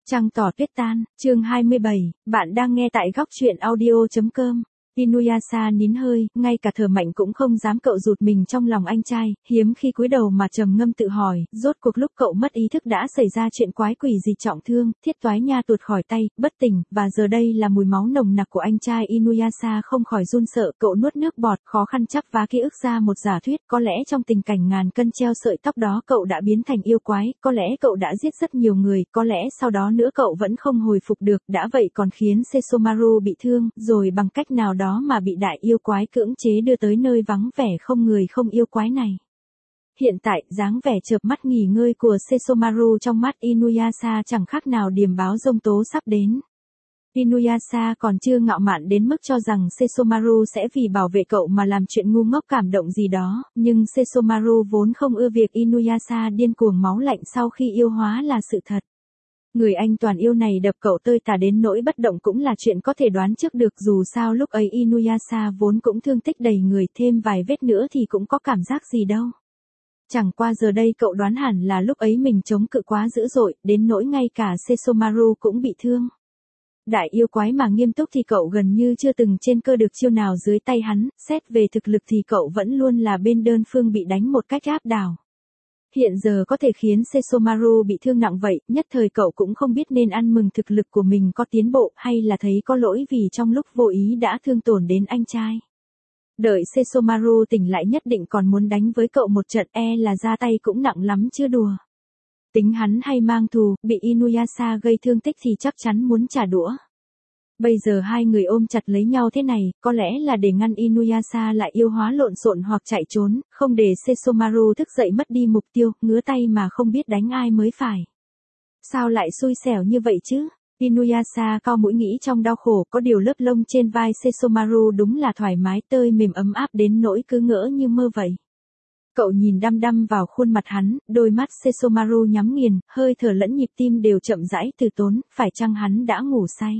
Trăng tỏ tuyết tan, chương 27, bạn đang nghe tại góc truyện audio.com. Inuyasha nín hơi, ngay cả thở mạnh cũng không dám cậu rụt mình trong lòng anh trai, hiếm khi cúi đầu mà trầm ngâm tự hỏi, rốt cuộc lúc cậu mất ý thức đã xảy ra chuyện quái quỷ gì trọng thương, thiết toái nha tuột khỏi tay, bất tỉnh, và giờ đây là mùi máu nồng nặc của anh trai. Inuyasha không khỏi run sợ, cậu nuốt nước bọt, khó khăn chắp vá ký ức ra một giả thuyết, có lẽ trong tình cảnh ngàn cân treo sợi tóc đó cậu đã biến thành yêu quái, có lẽ cậu đã giết rất nhiều người, có lẽ sau đó nữa cậu vẫn không hồi phục được, đã vậy còn khiến Sesshomaru bị thương, rồi bằng cách nào đó mà bị đại yêu quái cưỡng chế đưa tới nơi vắng vẻ không người không yêu quái này. Hiện tại, dáng vẻ chợp mắt nghỉ ngơi của Sesshomaru trong mắt Inuyasha chẳng khác nào điềm báo giông tố sắp đến. Inuyasha còn chưa ngạo mạn đến mức cho rằng Sesshomaru sẽ vì bảo vệ cậu mà làm chuyện ngu ngốc cảm động gì đó, nhưng Sesshomaru vốn không ưa việc Inuyasha điên cuồng máu lạnh sau khi yêu hóa là sự thật. Người anh toàn yêu này đập cậu tơi tả đến nỗi bất động cũng là chuyện có thể đoán trước được, dù sao lúc ấy Inuyasha vốn cũng thương tích đầy người, thêm vài vết nữa thì cũng có cảm giác gì đâu. Chẳng qua giờ đây cậu đoán hẳn là lúc ấy mình chống cự quá dữ dội, đến nỗi ngay cả Sesshomaru cũng bị thương. Đại yêu quái mà nghiêm túc thì cậu gần như chưa từng trên cơ được chiêu nào dưới tay hắn, xét về thực lực thì cậu vẫn luôn là bên đơn phương bị đánh một cách áp đảo. Hiện giờ có thể khiến Sesshomaru bị thương nặng vậy, nhất thời cậu cũng không biết nên ăn mừng thực lực của mình có tiến bộ hay là thấy có lỗi vì trong lúc vô ý đã thương tổn đến anh trai. Đợi Sesshomaru tỉnh lại nhất định còn muốn đánh với cậu một trận, là ra tay cũng nặng lắm chưa đùa. Tính hắn hay mang thù, bị Inuyasha gây thương tích thì chắc chắn muốn trả đũa. Bây giờ hai người ôm chặt lấy nhau thế này, có lẽ là để ngăn Inuyasha lại yêu hóa lộn xộn hoặc chạy trốn, không để Sesshomaru thức dậy mất đi mục tiêu, ngứa tay mà không biết đánh ai mới phải. Sao lại xui xẻo như vậy chứ? Inuyasha cau mũi nghĩ trong đau khổ, có điều lớp lông trên vai Sesshomaru đúng là thoải mái tơi mềm ấm áp đến nỗi cứ ngỡ như mơ vậy. Cậu nhìn đăm đăm vào khuôn mặt hắn, đôi mắt Sesshomaru nhắm nghiền, hơi thở lẫn nhịp tim đều chậm rãi từ tốn, phải chăng hắn đã ngủ say?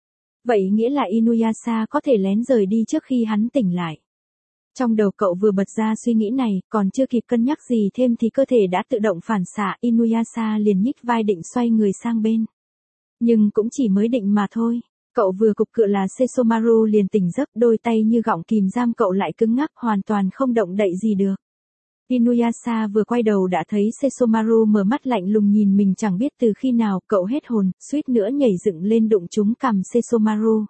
Vậy nghĩa là Inuyasha có thể lén rời đi trước khi hắn tỉnh lại. Trong đầu cậu vừa bật ra suy nghĩ này, còn chưa kịp cân nhắc gì thêm thì cơ thể đã tự động phản xạ, Inuyasha liền nhích vai định xoay người sang bên. Nhưng cũng chỉ mới định mà thôi. Cậu vừa cục cựa là Sesshomaru liền tỉnh giấc, đôi tay như gọng kìm giam cậu lại cứng ngắc, hoàn toàn không động đậy gì được. Inuyasha vừa quay đầu đã thấy Sesshomaru mở mắt lạnh lùng nhìn mình chẳng biết từ khi nào, cậu hết hồn, suýt nữa nhảy dựng lên đụng trúng cằm Sesshomaru.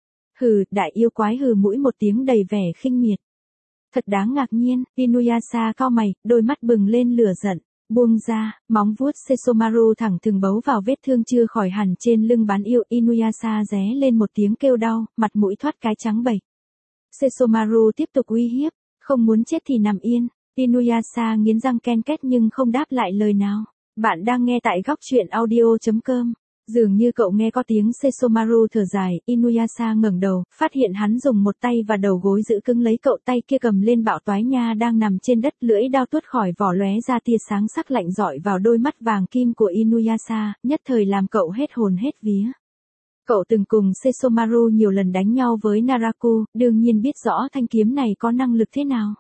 Hừ, đại yêu quái hừ mũi một tiếng đầy vẻ khinh miệt. Thật đáng ngạc nhiên, Inuyasha cau mày, đôi mắt bừng lên lửa giận. Buông ra, móng vuốt Sesshomaru thẳng thừng bấu vào vết thương chưa khỏi hẳn trên lưng bán yêu. Inuyasha ré lên một tiếng kêu đau, mặt mũi thoát cái trắng bệch. Sesshomaru tiếp tục uy hiếp, không muốn chết thì nằm yên. Inuyasha nghiến răng ken két nhưng không đáp lại lời nào. Bạn đang nghe tại góc truyện audio.com. Dường như cậu nghe có tiếng Sesshomaru thở dài, Inuyasha ngẩng đầu, phát hiện hắn dùng một tay và đầu gối giữ cứng lấy cậu, tay kia cầm lên bạo toái nha đang nằm trên đất, lưỡi đao tuốt khỏi vỏ lóe ra tia sáng sắc lạnh rọi vào đôi mắt vàng kim của Inuyasha, nhất thời làm cậu hết hồn hết vía. Cậu từng cùng Sesshomaru nhiều lần đánh nhau với Naraku, đương nhiên biết rõ thanh kiếm này có năng lực thế nào.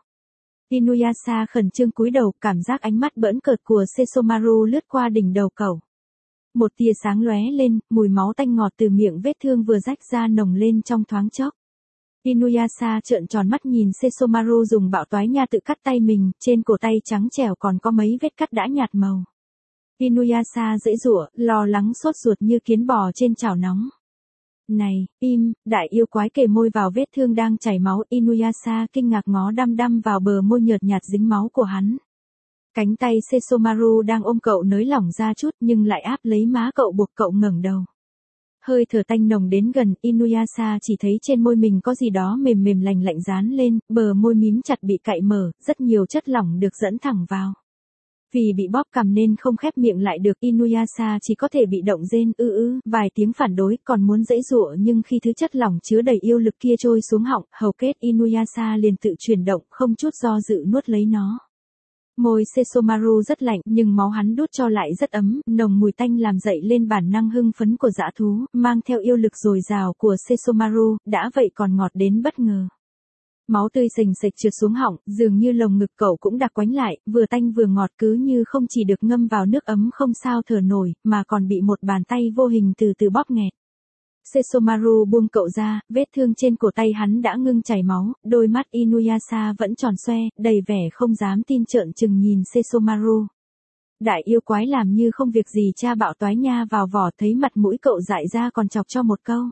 Inuyasha khẩn trương cúi đầu, cảm giác ánh mắt bỡn cợt của Sesshomaru lướt qua đỉnh đầu cậu. Một tia sáng lóe lên, mùi máu tanh ngọt từ miệng vết thương vừa rách ra nồng lên trong thoáng chốc. Inuyasha trợn tròn mắt nhìn Sesshomaru dùng bạo toái nha tự cắt tay mình, trên cổ tay trắng trẻo còn có mấy vết cắt đã nhạt màu. Inuyasha giãy giụa, lo lắng sốt ruột như kiến bò trên chảo nóng. Này, im, đại yêu quái kề môi vào vết thương đang chảy máu. Inuyasha kinh ngạc ngó đăm đăm vào bờ môi nhợt nhạt dính máu của hắn. Cánh tay Sesshomaru đang ôm cậu nới lỏng ra chút nhưng lại áp lấy má cậu buộc cậu ngẩng đầu. Hơi thở tanh nồng đến gần, Inuyasha chỉ thấy trên môi mình có gì đó mềm mềm lành lạnh dán lên, bờ môi mím chặt bị cạy mở, rất nhiều chất lỏng được dẫn thẳng vào. Vì bị bóp cằm nên không khép miệng lại được, Inuyasha chỉ có thể bị động rên vài tiếng phản đối, còn muốn giãy giụa nhưng khi thứ chất lỏng chứa đầy yêu lực kia trôi xuống họng, hầu kết Inuyasha liền tự chuyển động, không chút do dự nuốt lấy nó. Môi Sesshomaru rất lạnh nhưng máu hắn đút cho lại rất ấm, nồng mùi tanh làm dậy lên bản năng hưng phấn của dã thú, mang theo yêu lực dồi dào của Sesshomaru, đã vậy còn ngọt đến bất ngờ. Máu tươi sình sịch trượt xuống họng, dường như lồng ngực cậu cũng đặc quánh lại, vừa tanh vừa ngọt cứ như không chỉ được ngâm vào nước ấm không sao thở nổi, mà còn bị một bàn tay vô hình từ từ bóp nghẹt. Sesomaru buông cậu ra, vết thương trên cổ tay hắn đã ngưng chảy máu, đôi mắt Inuyasha vẫn tròn xoe, đầy vẻ không dám tin trợn trừng nhìn Sesomaru. Đại yêu quái làm như không việc gì tra bạo toái nha vào vỏ, thấy mặt mũi cậu dại ra còn chọc cho một câu.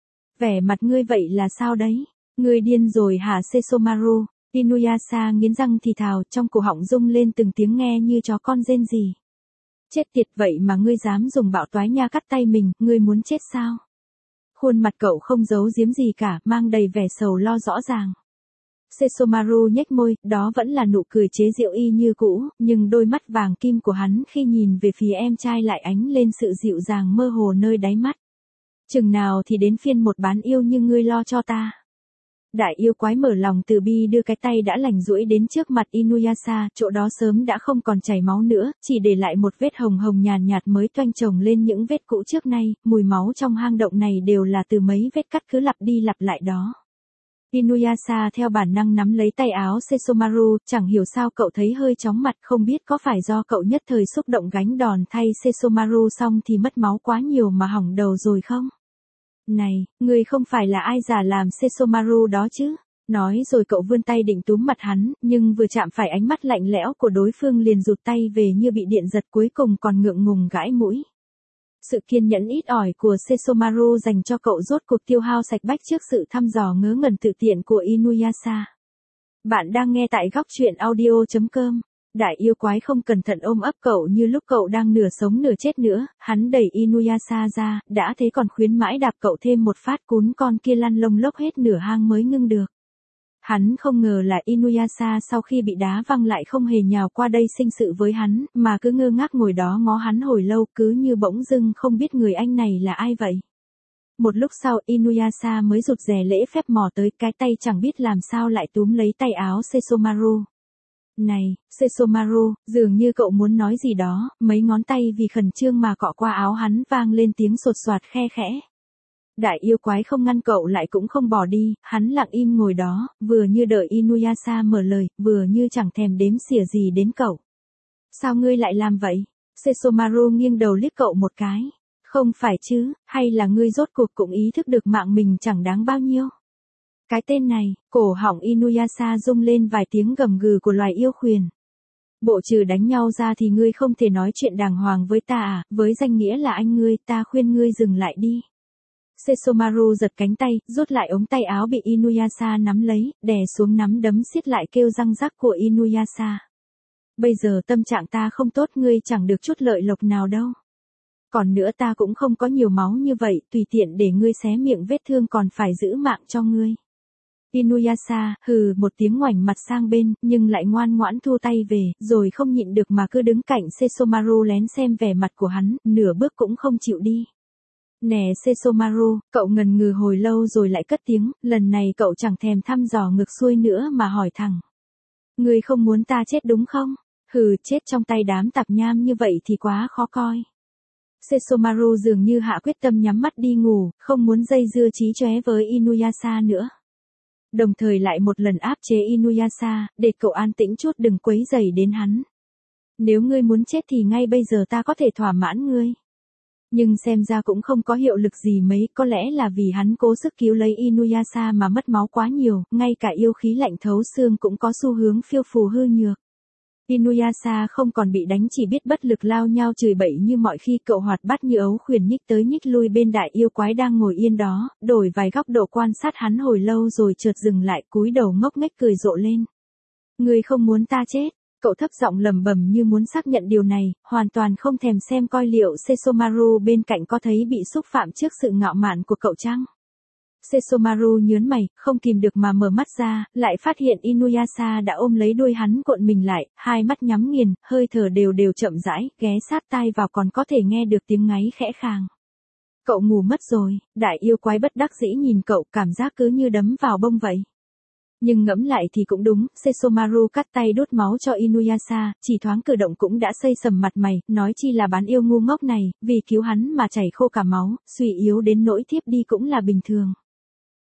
Vẻ mặt ngươi vậy là sao đấy? Ngươi điên rồi hả Sesomaru? Inuyasha nghiến răng thì thào, trong cổ họng rung lên từng tiếng nghe như chó con rên rỉ. Chết tiệt, vậy mà ngươi dám dùng bạo toái nha cắt tay mình, ngươi muốn chết sao? Khuôn mặt cậu không giấu giếm gì cả, mang đầy vẻ sầu lo rõ ràng. Sesomaru nhếch môi, đó vẫn là nụ cười chế giễu y như cũ, nhưng đôi mắt vàng kim của hắn khi nhìn về phía em trai lại ánh lên sự dịu dàng mơ hồ nơi đáy mắt. Chừng nào thì đến phiên một bán yêu như ngươi lo cho ta. Đại yêu quái mở lòng từ bi đưa cái tay đã lành duỗi đến trước mặt Inuyasha, chỗ đó sớm đã không còn chảy máu nữa, chỉ để lại một vết hồng hồng nhàn nhạt mới toanh chồng lên những vết cũ trước nay, mùi máu trong hang động này đều là từ mấy vết cắt cứ lặp đi lặp lại đó. Inuyasha theo bản năng nắm lấy tay áo Sesomaru, chẳng hiểu sao cậu thấy hơi chóng mặt, không biết có phải do cậu nhất thời xúc động gánh đòn thay Sesomaru xong thì mất máu quá nhiều mà hỏng đầu rồi không? Này, ngươi không phải là ai giả làm Sesomaru đó chứ? Nói rồi cậu vươn tay định túm mặt hắn, nhưng vừa chạm phải ánh mắt lạnh lẽo của đối phương liền rụt tay về như bị điện giật, cuối cùng còn ngượng ngùng gãi mũi. Sự kiên nhẫn ít ỏi của Sesomaru dành cho cậu rốt cuộc tiêu hao sạch bách trước sự thăm dò ngớ ngẩn tự tiện của Inuyasha. Bạn đang nghe tại góc truyện audio.com. Đại yêu quái không cẩn thận ôm ấp cậu như lúc cậu đang nửa sống nửa chết nữa, hắn đẩy Inuyasha ra, đã thế còn khuyến mãi đạp cậu thêm một phát, cún con kia lăn lông lốc hết nửa hang mới ngưng được. Hắn không ngờ là Inuyasha sau khi bị đá văng lại không hề nhào qua đây sinh sự với hắn, mà cứ ngơ ngác ngồi đó ngó hắn hồi lâu, cứ như bỗng dưng không biết người anh này là ai vậy. Một lúc sau Inuyasha mới rụt rè lễ phép mò tới, cái tay chẳng biết làm sao lại túm lấy tay áo Sesomaru. Này, Sesomaru, dường như cậu muốn nói gì đó, mấy ngón tay vì khẩn trương mà cọ qua áo hắn, vang lên tiếng sột soạt khe khẽ. Đại yêu quái không ngăn cậu lại cũng không bỏ đi, hắn lặng im ngồi đó, vừa như đợi Inuyasha mở lời, vừa như chẳng thèm đếm xỉa gì đến cậu. Sao ngươi lại làm vậy? Sesomaru nghiêng đầu liếc cậu một cái. Không phải chứ, hay là ngươi rốt cuộc cũng ý thức được mạng mình chẳng đáng bao nhiêu? Cái tên này, cổ họng Inuyasha rung lên vài tiếng gầm gừ của loài yêu khuyển. Bộ trừ đánh nhau ra thì ngươi không thể nói chuyện đàng hoàng với ta à, với danh nghĩa là anh ngươi, ta khuyên ngươi dừng lại đi. Sesomaru giật cánh tay, rút lại ống tay áo bị Inuyasha nắm lấy, đè xuống nắm đấm siết lại kêu răng rắc của Inuyasha. Bây giờ tâm trạng ta không tốt, ngươi chẳng được chút lợi lộc nào đâu. Còn nữa ta cũng không có nhiều máu như vậy, tùy tiện để ngươi xé miệng vết thương còn phải giữ mạng cho ngươi. Inuyasha hừ một tiếng ngoảnh mặt sang bên, nhưng lại ngoan ngoãn thu tay về, rồi không nhịn được mà cứ đứng cạnh Sesomaru lén xem vẻ mặt của hắn, nửa bước cũng không chịu đi. Nè Sesomaru, cậu ngần ngừ hồi lâu rồi lại cất tiếng, lần này cậu chẳng thèm thăm dò ngược xuôi nữa mà hỏi thẳng. Ngươi không muốn ta chết đúng không? Hừ, chết trong tay đám tạp nham như vậy thì quá khó coi. Sesomaru dường như hạ quyết tâm nhắm mắt đi ngủ, không muốn dây dưa chí chóe với Inuyasha nữa. Đồng thời lại một lần áp chế Inuyasha, để cậu an tĩnh chút đừng quấy rầy đến hắn. Nếu ngươi muốn chết thì ngay bây giờ ta có thể thỏa mãn ngươi. Nhưng xem ra cũng không có hiệu lực gì mấy, có lẽ là vì hắn cố sức cứu lấy Inuyasha mà mất máu quá nhiều, ngay cả yêu khí lạnh thấu xương cũng có xu hướng phiêu phù hư nhược. Inuyasha không còn bị đánh, chỉ biết bất lực lao nhau chửi bậy như mọi khi, cậu hoạt bát như ấu khuyển nhích tới nhích lui bên đại yêu quái đang ngồi yên đó, đổi vài góc độ quan sát hắn hồi lâu rồi chợt dừng lại, cúi đầu ngốc nghếch cười rộ lên. Ngươi không muốn ta chết? Cậu thấp giọng lẩm bẩm như muốn xác nhận điều này, hoàn toàn không thèm xem coi liệu Sesomaru bên cạnh có thấy bị xúc phạm trước sự ngạo mạn của cậu chăng. Sesomaru nhớn mày, không kìm được mà mở mắt ra, lại phát hiện Inuyasha đã ôm lấy đuôi hắn cuộn mình lại, hai mắt nhắm nghiền, hơi thở đều đều chậm rãi, ghé sát tai vào còn có thể nghe được tiếng ngáy khẽ khàng. Cậu ngủ mất rồi, đại yêu quái bất đắc dĩ nhìn cậu, cảm giác cứ như đấm vào bông vậy. Nhưng ngẫm lại thì cũng đúng, Sesomaru cắt tay đốt máu cho Inuyasha, chỉ thoáng cử động cũng đã xây sầm mặt mày, nói chi là bán yêu ngu ngốc này, vì cứu hắn mà chảy khô cả máu, suy yếu đến nỗi thiếp đi cũng là bình thường.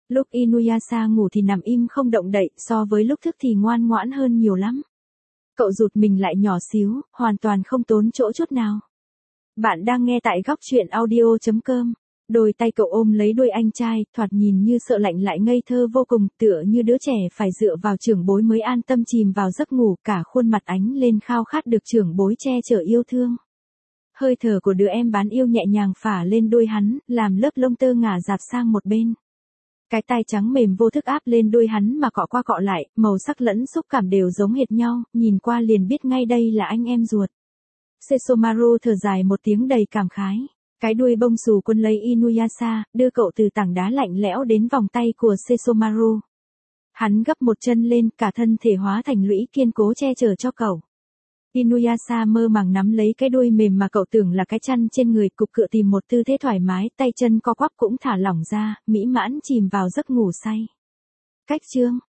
Lúc Inuyasha ngủ thì nằm im không động đậy, so với lúc thức thì ngoan ngoãn hơn nhiều lắm. Cậu rụt mình lại nhỏ xíu, hoàn toàn không tốn chỗ chút nào. Bạn đang nghe tại góc chuyện audio.com. Đôi tay cậu ôm lấy đuôi anh trai, thoạt nhìn như sợ lạnh lại ngây thơ vô cùng, tựa như đứa trẻ phải dựa vào trưởng bối mới an tâm chìm vào giấc ngủ, cả khuôn mặt ánh lên khao khát được trưởng bối che chở yêu thương. Hơi thở của đứa em bán yêu nhẹ nhàng phả lên đuôi hắn, làm lớp lông tơ ngả dạt sang một bên. Cái tai trắng mềm vô thức áp lên đuôi hắn mà cọ qua cọ lại, màu sắc lẫn xúc cảm đều giống hệt nhau, nhìn qua liền biết ngay đây là anh em ruột. Sesomaru thở dài một tiếng đầy cảm khái. Cái đuôi bông xù quấn lấy Inuyasha, đưa cậu từ tảng đá lạnh lẽo đến vòng tay của Sesomaru. Hắn gấp một chân lên, cả thân thể hóa thành lũy kiên cố che chở cho cậu. Inuyasha mơ màng nắm lấy cái đuôi mềm mà cậu tưởng là cái chăn trên người, cục cựa tìm một tư thế thoải mái, tay chân co quắp cũng thả lỏng ra, mỹ mãn chìm vào giấc ngủ say. Cách chương